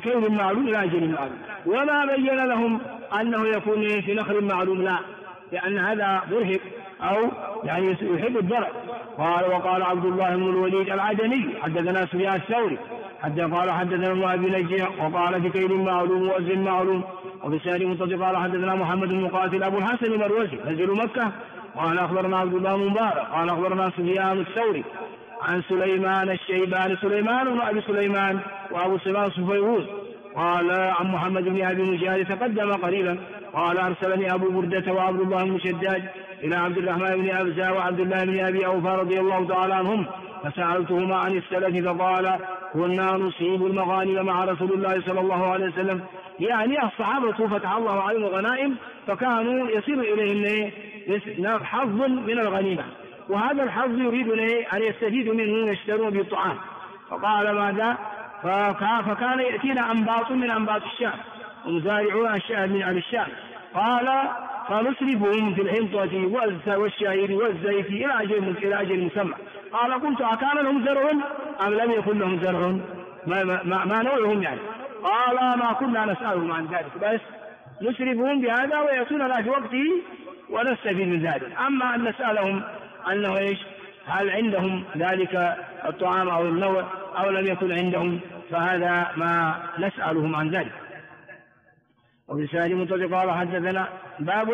وما بين لهم أنه يكون في نخل معلوم، لا، لأن هذا مرهق أو يعني يحب الضرر. وقال عبد الله بن الوليد العدني حدثنا سفيان الثوري قال حدثنا ابن أبي نجيح وقال في كيل معلوم ووزن معلوم. وبسند متصل قال حدثنا محمد بن مقاتل أبو الحسن المروزي نزل مكة قال أخبرنا عبد الله بن مبارك قال أخبرنا سفيان الثوري عن سليمان الشيباني سليمان بن أبي سليمان وأبو سليمان صفيوز قال عن محمد بن أبي مجاهد تقدم قريبا قال أرسلني أبو بردة وعبد الله بن شداد إلى عبد الرحمن بن أبزة وعبد الله بن أبي أوفى رضي الله تعالى عنهم فسألتهما عن السلف فقال كنا نصيب المغانم مع رسول الله صلى الله عليه وسلم، يعني الصحابة فتح الله عليهم الغنائم فكانوا يصير إليهم حظ من الغنيمة، وهذا الحظ يريدون أن يستفيدوا منه ويشترون بالطعام. فقال ماذا؟ فكان يأتينا أنباط من أنباط الشام ومزارعون الشام من الشام، قال فنصرفهم في الحنطة والشعير والزيت إلى أجل مسمى. قال قلت أكان لهم زرع أم لم يكن لهم زرع؟ ما نوعهم يعني؟ قال ما كنا نسألهم عن ذلك، بس نصرفهم بهذا ويأتوننا في وقته ونستفيد من ذلك. أما أن نسألهم أنه هل عندهم ذلك الطعام أو النوع أو لم يكن عندهم، فهذا ما نسألهم عن ذلك. وبسند متصل قال حدثنا باب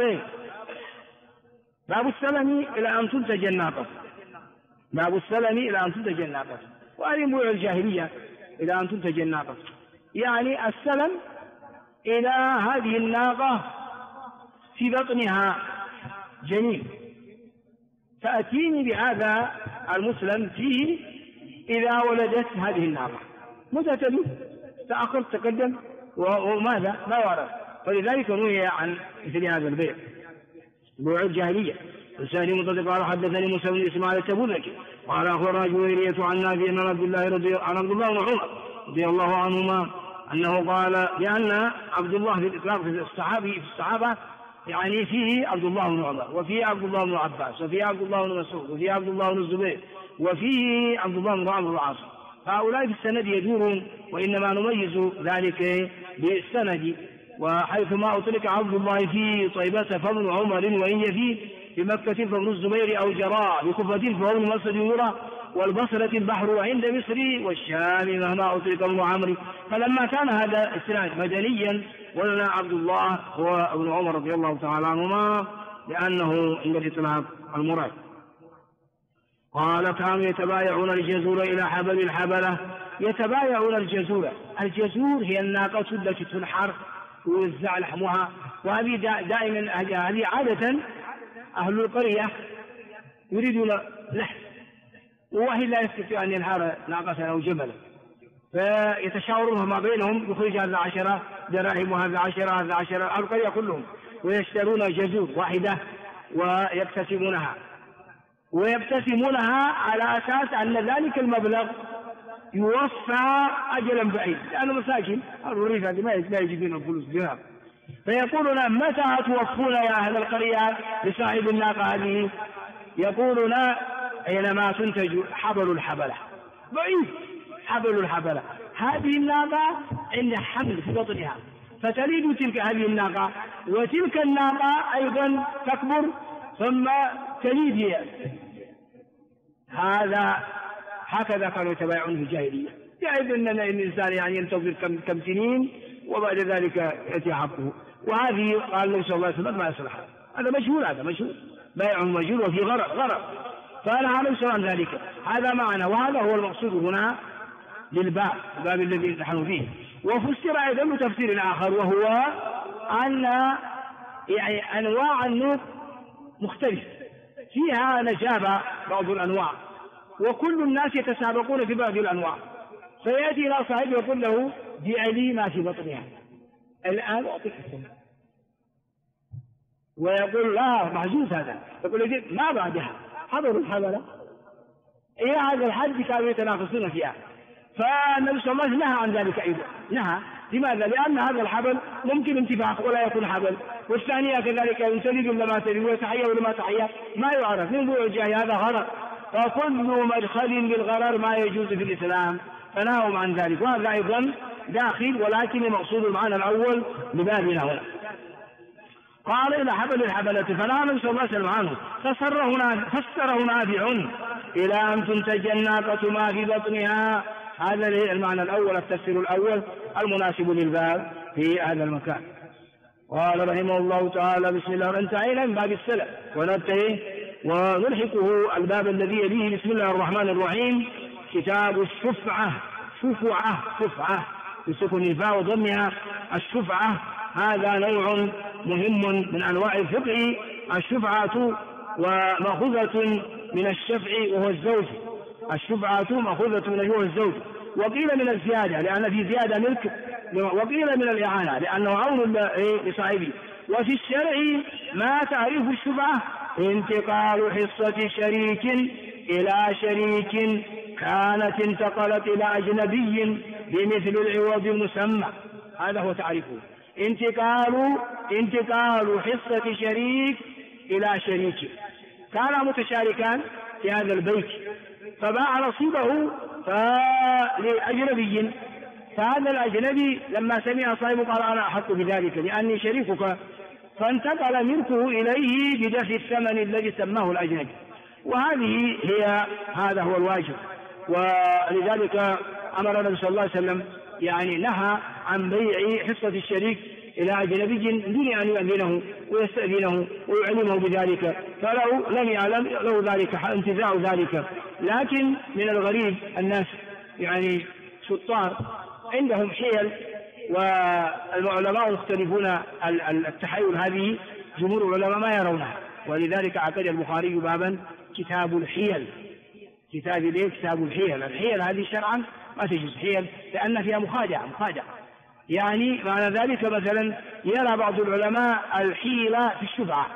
السلم إلى أن تنتج الناقة، باب السلم إلى أن تنتج الناقة، وهذه بيوع الجاهلية إلى أن تنتج الناقة، يعني السلم إلى هذه الناقة في بطنها جنين، فأتيني بهذا المسلم فيه إذا ولدت هذه الناقة، متى تلد؟ تأخر تقدم وماذا؟ ما ورد. فلذلك نهي عن مثل هذا البيع، بيع الجاهلية. الثاني متصل قال حدثني موسى بن إسماعيل التبوذكي قال أخبرنا جويرية عن نافع عن عبد الله بن عمر رضي الله عنهما أنه قال لأن عبد الله في الإطلاق في الصحابة يعني فيه عبد الله بن عمر وفيه عبد الله بن عباس وفيه عبد الله بن مسعود وفيه عبد الله بن الزبير وفيه عبد الله بن عمرو بن العاص، هؤلاء في السند يدورون، وإنما نميز ذلك بالسند. وحيث ما أطلق عبد الله في طيبة فابن عمر، وإن يفي بمكة فابن الزبير أو جراء بكفة فابن مسعود يرى، والبصرة البحر عند مصر والشام مهما أطلق ابن عمرو. فلما كان هذا السند مدنيا ولنا عبد الله هو ابن عمر رضي الله تعالى عنهما، لأنه عند الإطلاق المراد. قال كانوا يتبايعون الجزور إلى حبل الحبلة. يتبايعون الجزور. الجزور هي الناقة التي تنحر ويوزع لحمها، وهذه دائما هذه عادة أهل القرية يريدون لحم، وواحد لا يستطيع أن ينحر ناقة أو جملا، فيتشاورون ما بينهم يخرج هذا 10 دراهم وهذا 10 هذا 10 القرية كلهم، ويشترون جزور واحدة ويبتسمونها على أساس أن ذلك المبلغ يوفى أجلا بعيد، لأنه مساكين الريف هذه ما يجيبون الفلوس درهم. فيقولون متى توفون يا أهل القرية لصاحب الناقة هذه؟ يقولون حينما تنتج حبل الحبلة. بعيد حبل الحبلة، هذه الناقة عند حمل في بطنها، فتلد تلك هذه الناقة، وتلك الناقة أيضا تكبر ثم تلد هي. هكذا كانوا يتبايعون في الجاهلية. جائز أن الإنسان يعني ينتظر كم سنين وبعد ذلك يأتي حقه، وهذه قال النبي صلى الله عليه وسلم ما يصلح. هذا مشهور بيع مجهول وفي غرر، فنهى النبي صلى الله عليه وسلم ذلك. هذا معنى، وهذا هو المقصود هنا للباب الذي نحن فيه. وفسر أيضا بتفسير آخر، وهو أن يعني أنواع النوق مختلفة، فيها نجابة بعض الأنواع، وكل الناس يتسابقون في بعض الأنواع، فيأتي إلى صاحبه يقول له بيع لي ما في بطنها الآن أعطيك السنة، ويقول لا محجوز هذا، يقول لي ما بعدها حضروا الحبلة إلى هذا الحد كانوا يتنافسون فيها. فالنبي صلى الله عليه وسلم نهى عن ذلك أيضا. نهى لماذا؟ لأن هذا الحبل ممكن انتفاخ ولا يكون حبل، والثانية كذلك تلد ولا ما تلد، ويتحيى ولا ما تحيى، ما يعرف من ذو الجاه، هذا غرر، فكل مدخل للغرر ما يجوز في الإسلام، فنهوا عن ذلك. وهذا أيضا داخل، ولكن المقصود المعنى الأول لبابنا هنا. قال إلى حبل الحبلة، فنهى النبي صلى الله عليه وسلم عنه. فسره نافع إلى أن تنتج الناقة ما في بطنها. هذا المعنى الأول، التفسير الأول المناسب للباب في هذا المكان. قال رحمه الله تعالى بسم الله. انتهينا من باب السلف، وننتهي ونلحقه الباب الذي يليه بسم الله الرحمن الرحيم، كتاب الشفعة. شفعة بسكن الفاء وضمها. الشفعة هذا نوع مهم من أنواع الفقه. الشفعة ومأخوذة من الشفع وهو الزوج. الشفعة مأخوذة من الزوج، وقيل من الزيادة لأن في زيادة ملك، وقيل من الإعانة لأنه عون لصاحبه. وفي الشرع ما تعريف الشفعة؟ انتقال حصة شريك إلى شريك كانت انتقلت إلى أجنبي بمثل العوض المسمى. هذا هو تعريفه، انتقال حصة شريك إلى شريك. كان متشاركان في هذا البيت، فباع نصيبه لأجنبي، فهذا الأجنبي لما سمع صاحبه قال أنا أحق بذلك لأني شريكك، فانتقل ملكه إليه بدفع الثمن الذي سماه الأجنبي. هذا هو الواجب. ولذلك أمر النبي صلى الله عليه وسلم يعني نهى عن بيع حصة الشريك إلى أجنبي دون أن يؤذنه ويستأذنه ويعلمه بذلك، فلو لم يعلم له ذلك انتزاع ذلك. لكن من الغريب الناس يعني شطار عندهم حيل، والعلماء يختلفون التحايل، هذه جمهور العلماء ما يرونها، ولذلك عقد البخاري بابا كتاب الحيل. كتاب الحيل. الحيل هذه شرعا ما تجوز حيل، لأن فيها مخادعة. يعني معنى ذلك مثلا يرى بعض العلماء الحيلة في الشفعة،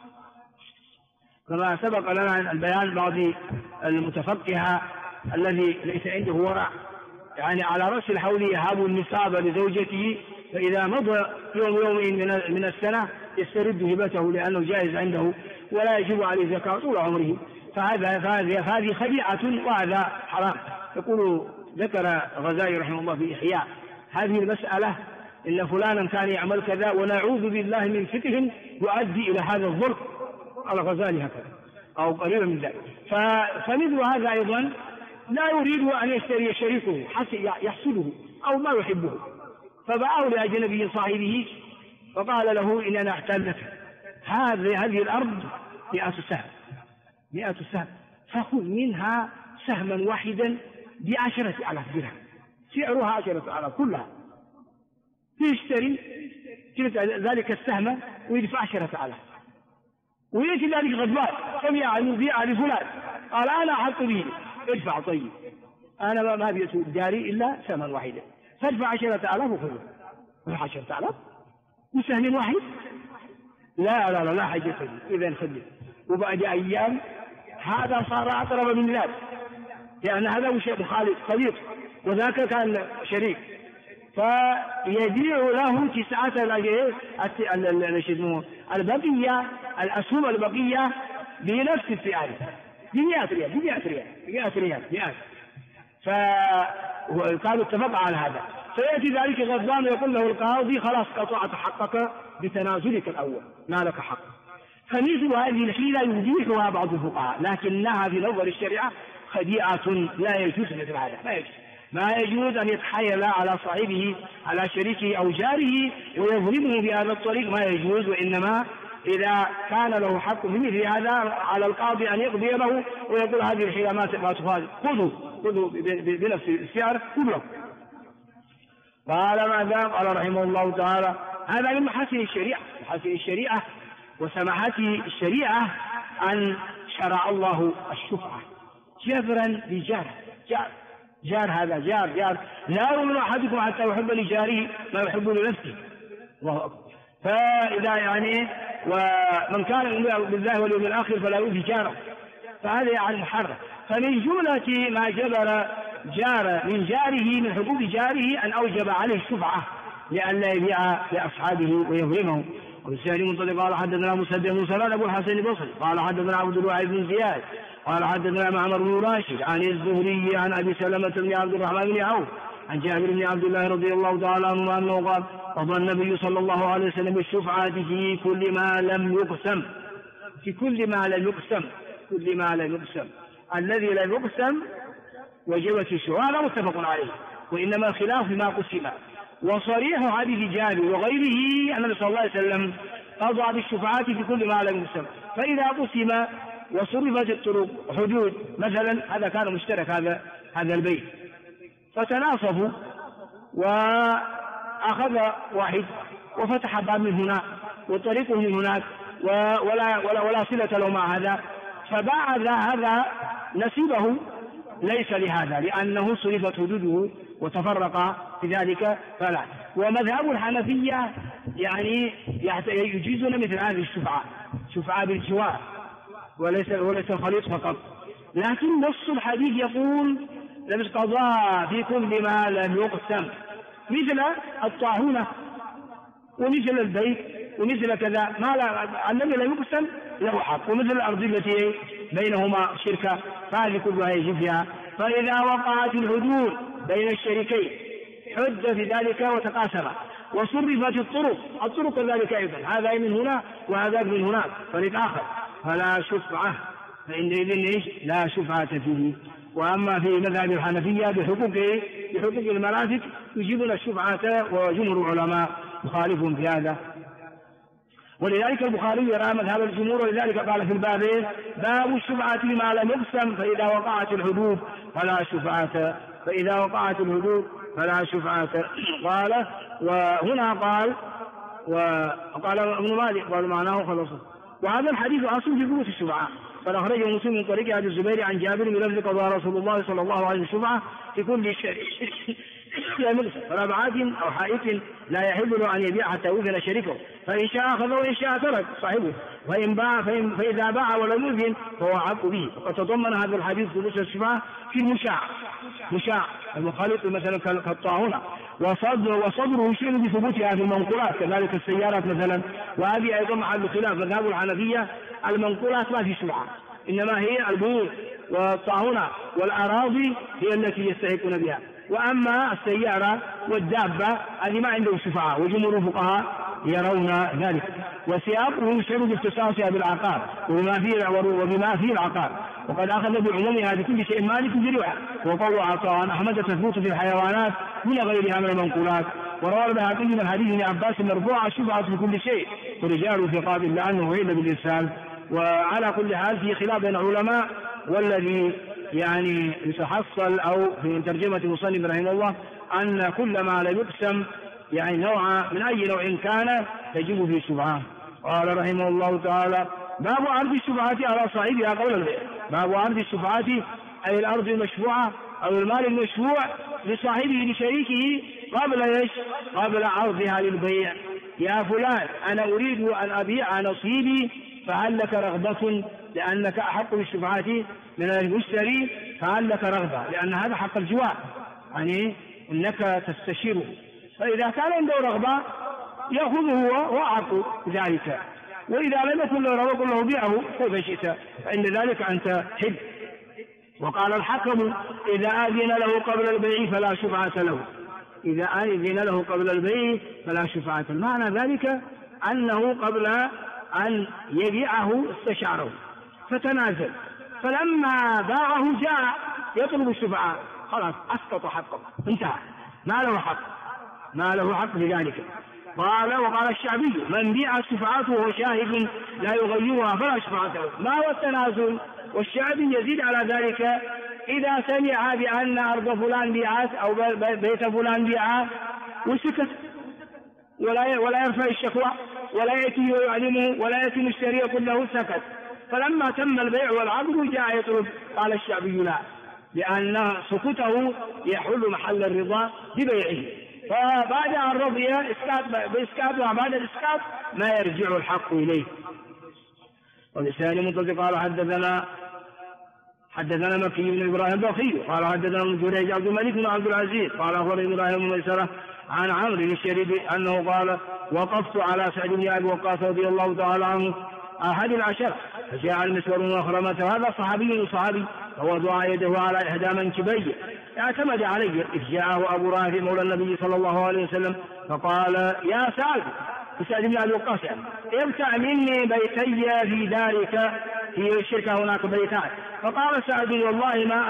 كما سبق لنا البيان بعض المتفقهة الذي ليس عنده ورع، يعني على رأس الحول يهاب النصاب لزوجته، فإذا مضى يومين من السنة يسترد هبته لأنه جائز عنده ولا يجب عليه زكاة طول عمره. فهذه خديعة وهذا حرام. ذكر غزالي رحمه الله في إحياء هذه المسألة، إن فلانا كان يعمل كذا ونعوذ بالله من فقه يؤدي إلى هذا الظلم. على غزالي هكذا أو قريبا من ذلك. فمثل هذا أيضا لا يريد أن يشتري شريكه يحسده أو ما يحبه، فباعه لأجنبي صاحبه فقال له إن أنا أحتاج لك هذه الأرض 100 سهم، فخذ منها سهما واحدا ب10,000 درهم، سعرها 10,000 كلها، يشتري ذلك السهم ويدفع 10,000، ويأتي ذلك غضبان طب يبيع لفلان، قال أنا أحط به، ادفع طيب، أنا ما بيت جاري إلا سهما واحدا، فادفع 10,000 وخذه. 10,000 وسهم واحد؟ لا حاجة إذا نسلم. وبعد أيام هذا صار أقرب من ذاك، لأن هذا مخالف خليط وذاك كان شريك، فيبيع له 9 البقية، الأسهم البقية بنفس السعر ب100 ريال. فكانوا اتفقوا على هذا، فيأتي ذلك غضبان ويقول له القاضي خلاص قطعت حقك بتنازلك الأول، ما لك حق. فمثل هذه الحيلة يبيحها بعض الفقهاء، لكنها في نظر الشريعة خديعة، لا يجوز مثل هذا، ما يجوز أن يتحايل على صاحبه على شريكه أو جاره ويظلمه بهذا الطريق، ما يجوز. وإنما إذا كان له حق من مثل هذا على القاضي أن يقضي له ويقول هذه الحيلة ما تفعل، خذوا بنفس السعر كله. قال ماذا؟ قال رحمه الله تعالى هذا من محاسن الشريعة وسماحة الشريعة أن شرع الله الشفعة جبرا لجار. جار هذا جار لا يؤمن أحدكم حتى يحب لجاره ما يحب لنفسه، الله أكبر. فإذا ومن كان يؤمن بالله واليوم الآخر فلا يؤذي جاره، فهذا محرم. فمن جملة ما جبر جار من جاره من حقوق جاره أن أوجب عليه الشفعة لئلا يبيع لأصحابه ويظلمهم. وبالسهل منطلق قال حدثنا مسدد بن سلال أبو الحسن البصري قال حدثنا عبد الواحد بن زياد قال حدثنا معمر بن راشد عن الزهري عن أبي سلمة بن عبد الرحمن بن عوف عن جابر بن عبد الله رضي الله تعالى عنه أنه قال قضى النبي صلى الله عليه وسلم بالشفعة في كل ما لم يقسم، كل ما لم يقسم الذي لم يقسم وجبت الشفعة، هذا متفق عليه، وإنما الخلاف ما قسم. وصريح حديث جابر وغيره أن النبي صلى الله عليه وسلم قضى بالشفعات في كل ما لم يقسم، فإذا قسم وصرفت الطرق حدود مثلا، هذا كان مشترك هذا البيت، فتناصفوا وأخذ واحد وفتح باب من هنا وطريقه من هناك ولا صلة له مع هذا، فباع هذا نصيبه ليس لهذا لأنه صرفت حدوده وتفرق في ذلك فلا. ومذهب الحنفية يجيزون مثل هذه الشفعة بالجوار وليس الخليط فقط، لكن نص الحديث يقول لمس قضاء في كل ما لم يقسم، مثل الطاهونة ومثل البيت ومثل كذا ما الذي لم يقسم له حق، ومثل الأرض التي بينهما شركة فهذه كلها يجب فيها. فإذا وقعت الحدود بين الشريكين حد في ذلك وتقاسم وصرفت الطرق ذلك أيضا، هذا من هنا وهذا من هناك طريق آخر، فلا شفعة، فإنئذ لا شفعة فيه. وأما في مذهب الحنفية بحقوق المرافق يجيبون الشفعة، وجمهور العلماء مخالفهم في هذا. ولذلك البخاري يرى مذهب الجمهور، ولذلك قال في الباب باب الشفعة لما لم يقسم فإذا وقعت الحدود فلا شفعة قال. وهنا وقال ابن مالك قال معناه خلصه. وهذا الحديث أصل في ثبوت الشفعة، قال أخرجه مسلم من طريق أبي الزبير عن جابر من لفظ قضى رسول الله صلى الله عليه وسلم الشفعة في كل شيء لا مقسم ولا بعاد أو حائط لا يحل له أن يبيع حتى يؤذن شريكه، فإن شاء أخذ وإن شاء ترك صاحبه، فإذا باع ولم يؤذن فهو عبد به. وقد تضمن هذا الحديث ثبوت الشفعة في المشاع المخالط مثلا كالطاعونة، وصدره يشير بثبوتها في المنقولات كذلك السيارات مثلا. وهذه أيضا محل خلاف مذهب الحنفية، المنقولات ما في شفعة، إنما هي البيوع والطاعونة والأراضي هي التي يستحقون بها، وأما السيارة والدابة هذه ما عنده شفعة، وجمهور الفقهاء يرون ذلك. وسياقه يشير باختصاصها بالعقار وبما فيه العقار، وقد أخذ بعمومها بكل شيء مالك جريعة، وقول عطاء أحمد تثبت في الحيوانات من غيرها من المنقولات. وروى البيهقي من حديث ابن عباس مرفوعا الشفعة في كل شيء ورجال ثقات إلا أنه عيد بالإرسال. وعلى كل حال في خلاف بين العلماء والذي يعني يتحصل أو في ترجمة المصنف رحمه الله أن كل ما لا يقسم يعني نوع من أي نوع كان تجب في شبهة. قال رحمه الله تعالى: باب عرض الشبهات على صاحبها قبل البيع. باب عرض الشبهات أي الأرض المشفوعة أو المال المشفوع لصاحبه لشريكه قبل عرضها للبيع. يا فلان أنا أريد أن أبيع نصيبي فهل لك رغبة، لأنك أحق بالشبهات من المشتري، فهل لك رغبة، لأن هذا حق الجوار يعني إنك تستشيره، فإذا كان عنده رغبة يأخذه وأعط ذلك، وإذا لم يكن له رغبة قل له بيعه كيف شئت، فإن ذلك أنت حب. وقال الحكم: إذا أذن له قبل البيع فلا شفعة له. إذا أذن له قبل البيع فلا شفعة. معنى ذلك أنه قبل أن يبيعه استشعره فتنازل، فلما باعه جاء يطلب الشفعة، خلاص أسقط حقه، انتهى، ما له حق بذلك. وقال الشعبي: من بيع الشفعات وهو شاهد لا يغيرها فلا شفعة له. ما هو التنازل؟ والشعبي يزيد على ذلك: إذا سمع بأن أرض فلان بيعت أو بيت فلان بيعت وسكت ولا يرفع الشكوى ولا يأتي ويعلمه ولا يأتي مشتري يقول له سكت، فلما تم البيع والعقد جاء يطلب. قال الشعبي: لا، لأن سكوته يحل محل الرضا ببيعه، فبعد أن رضي بإسكات وبعد الإسكات ما يرجع الحق إليه. والثاني متصل قال: حدثنا مكي بن إبراهيم البخي قال حدثنا ابن جريج عبد الملك بن عبد العزيز قال أخبرني إبراهيم بن ميسرة عن عمرو بن الشريبي أنه قال: وقفت على سعد بن أبي وقاص رضي الله تعالى عنه أحد العشرة، فجاء المسور وأخرمته، هذا صحابي فوضع يده على إحدى منكبيه اعتمد عليه، إذ جاءه أبو رافع مولى النبي صلى الله عليه وسلم فقال: يا سعد بن أبي وقاص: ابتع مني بيتي في دارك، في الشركة هناك بيتان. فقال سعد: والله ما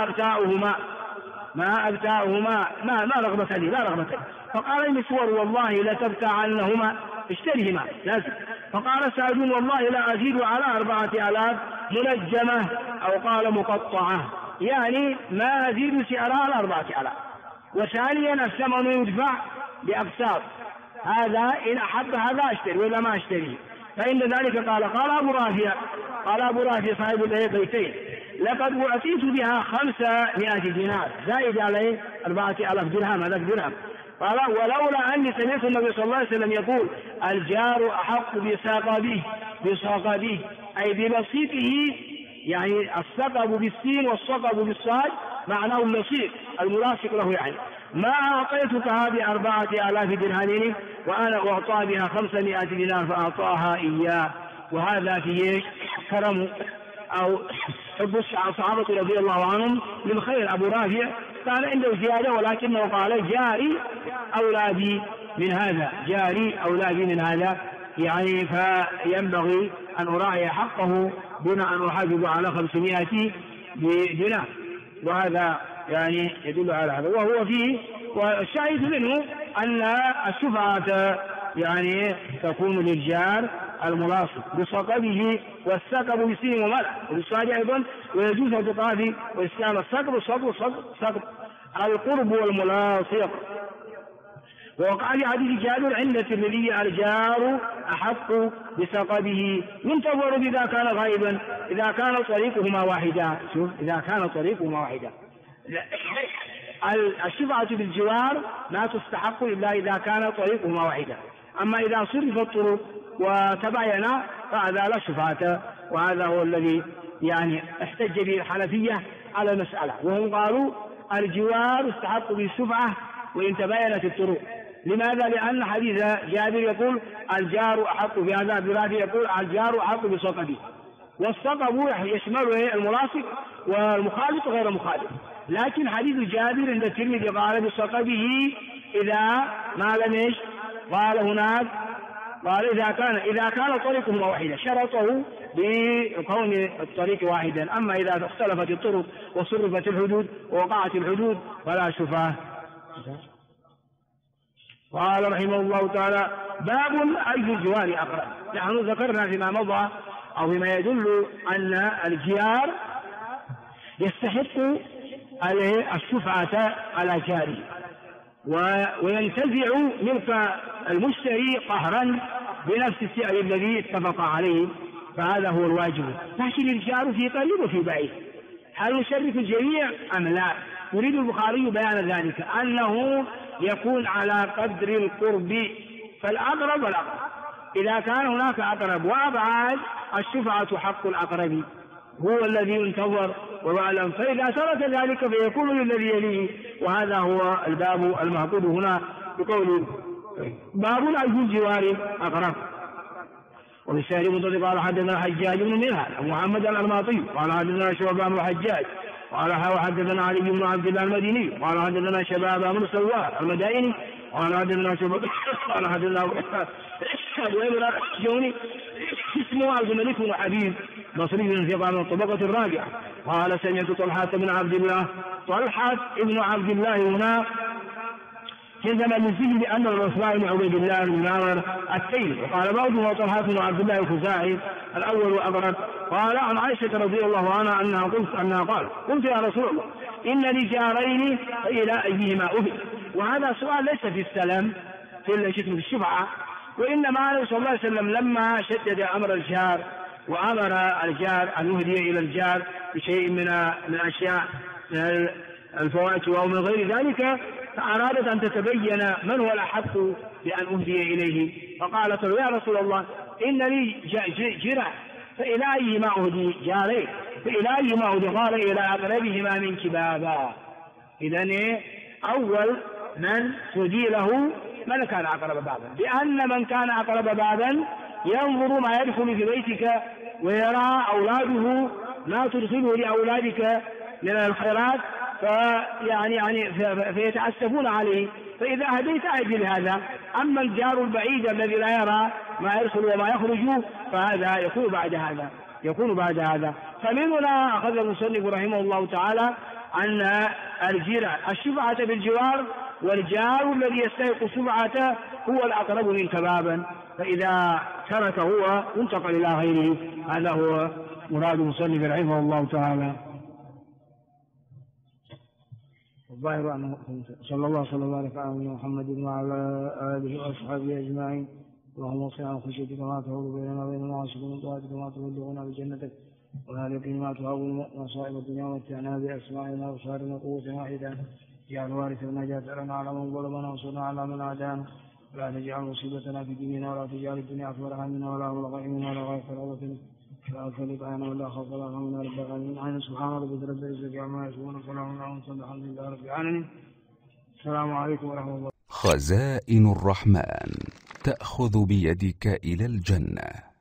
أبتاؤهما ما رغبة لي، لا رغبة لي. فقال المسور: والله لتبتعنهما، اشتريهما لازم. فقال سعد: والله لا أزيد على 4000 منجمة، أو قال مقطعة، يعني ما أزيد سعرها على 4000. وثانيا الثمن يدفع بأقساط، هذا إن أحب هذا أشتري ولا ما أشتري. فإن ذلك قال أبو رافع صاحب البيتين: لقد أعطيت بها 500 دينار زائد عليه 4000 درهم، هذا درهم. قال: ولولا أني سمعت النبي صلى الله عليه وسلم يقول: الجار أحق بصاقبه أي بنصيبه، يعني الصقب بالسين والصقب بالصاد معناه اللصيق الملاصق له، يعني ما أعطيتك هذه 4000 درهم وأنا أعطى بها 500 دينار فأعطاها إياه. وهذا فيه كرم أو حب الصحابة رضي الله عنهم للخير. أبو رافع كان عنده زيادة ولكنه قال: جاري أولادي من هذا، يعني فينبغي أن أراعي حقه دون أن أحافظ على 500 دينار. وهذا يعني يدل على هذا. وهو فيه، والشاهد منه أن الشفعة يعني تكون للجار الملاصق بصقبه، والسقب بسين وملح وبالصاد أيضا، ويجوز التقاضي وإسلام السقب السقب القرب والملاصق. ووقع في حديث جابر عند الترمذي: الجار أحق بسقبه ينتظر إذا كان غائبا، إذا كان طريقهما واحدا. إذا كان طريقهما واحدا. الشفعة بالجوار لا تستحق إلا إذا كان طريقهما واحدا، أما إذا صرف الطرق وتباينا فهذا لا شفعة. وهذا هو الذي يعني احتج به الحنفية على المسألة، وهم قالوا الجوار استحق بالشفعة وإن تباينت الطرق. لماذا؟ لأن حديث جابر يقول: الجار أحق بهذا، برافع يقول: الجار أحق بصقبه، والصقب يشمل الملاصق والمخالط غير المخالط. لكن حديث جابر عند الترمذي قال بصقبه إذا ما لم قال هناك قال إذا كان طريقهما واحدا، شرطه بكون الطريق واحدا. أما إذا اختلفت الطرق وصرفت الحدود ووقعت الحدود فلا شفعة. قال رحمه الله تعالى: باب أي الجوار أقرب. نحن ذكرنا فيما مضى أو فيما يدل أن الجيار يستحق الشفعة على جاره، وينتزع ملك المشتري قهرا بنفس السعر الذي اتفق عليه، فهذا هو الواجب. لكن الجار في قريب وفي بعيد، هل نشرك الجميع أم لا؟ يريد البخاري بيان ذلك، أنه يكون على قدر القرب، فالأقرب والأقرب. إذا كان هناك أقرب وأبعد الشفعة حق الأقرب هو الذي ينتظر ويعلم، فإذا ترك ذلك فيكون للذي يليه. وهذا هو الباب المعقود هنا بقوله باب لا في الجوار أقرب. وبالسائل مطلق قال حدثنا حجاج بن منهل محمد الأرماطي قال حدثنا شعبان بن الحجاج قال حدثنا علي بن عبد الله المديني قال حدثنا شباب بن سوار المدائني قال حدثنا شباب قال حدثنا أبو إبراهيم الجوني اسمه عبد الملك بن حبيب بصري بن ثقة من الطبقة الرابعة قال سمعت طلحة بن عبد الله. طلحة ابن عبد الله هنا جزم المزيد بأن الرسول بن عبيد الله بن عمر التيمي، وقال بعضهم طلحة بن عبد الله الخزاعي الأول وأبرد. قال عن عائشة رضي الله عنها أنها قلت يا رسول الله إن لي جارين فإلى أيهما أهل. وهذا سؤال ليس في السلم في الشفعة، وإنما النبي صلى الله عليه وسلم لما شدد أمر الجار وأمر الجار أن يهدي إلى الجار بشيء من الأشياء من الفوائد أو من غير ذلك، فأرادت أن تتبين من هو الأحق بأن أهدي إليه، فقالت له يا رسول الله إن لي جرع فإلى أيهما أهدي جارين فإلى أيهما أهدي؟ قال إلى أقربهما منك بابا. إذن أول من تهدي له من كان أقرب بابا، لأن من كان أقرب بابا ينظر ما يدخل في بيتك ويرى أولاده ما تدخله لأولادك من الخيرات فيتعسفون عليه، فإذا هديت أجل هذا. أما الجار البعيد الذي لا يرى ما يدخل وما يخرج فهذا يكون بعد هذا. فمن هنا أخذ المصنف رحمه الله تعالى أن الشفعة بالجوار، والجار الذي يستحق الشفعة هو الأقرب منك بابا، فإذا ترك هو انتقل إلى غيره. هذا هو مراد المصنف رحمه الله تعالى. الظاهر أنه صلى الله على محمد وعلى آله وأصحابه أجمعين. اللهم صل على خشيتك ما تحول بيننا وبين المعاصي ومن طاعتك ما تبلغنا بجنتك، وعلى يقين ما تهون مصائب الدنيا ومتعنا بأسماعنا وأبصارنا وقوتنا واحدا. اجعل وارثنا جاثرنا على من ظلمنا وانصرنا على من عادانا، ولا تجعل مصيبتنا في ديننا، ولا تجعل الدنيا أكبر همنا ولا مبلغ علمنا ولا غاية رغبتنا ولا خلقنا ولا خوف ولا غم ولا رب العالمين. سبحان ربك رب العزة عما يصفون وسلام على المرسلين والحمد لله رب العالمين. السلام عليكم ورحمة الله. خزائن الرحمن تأخذ بيدك إلى الجنة.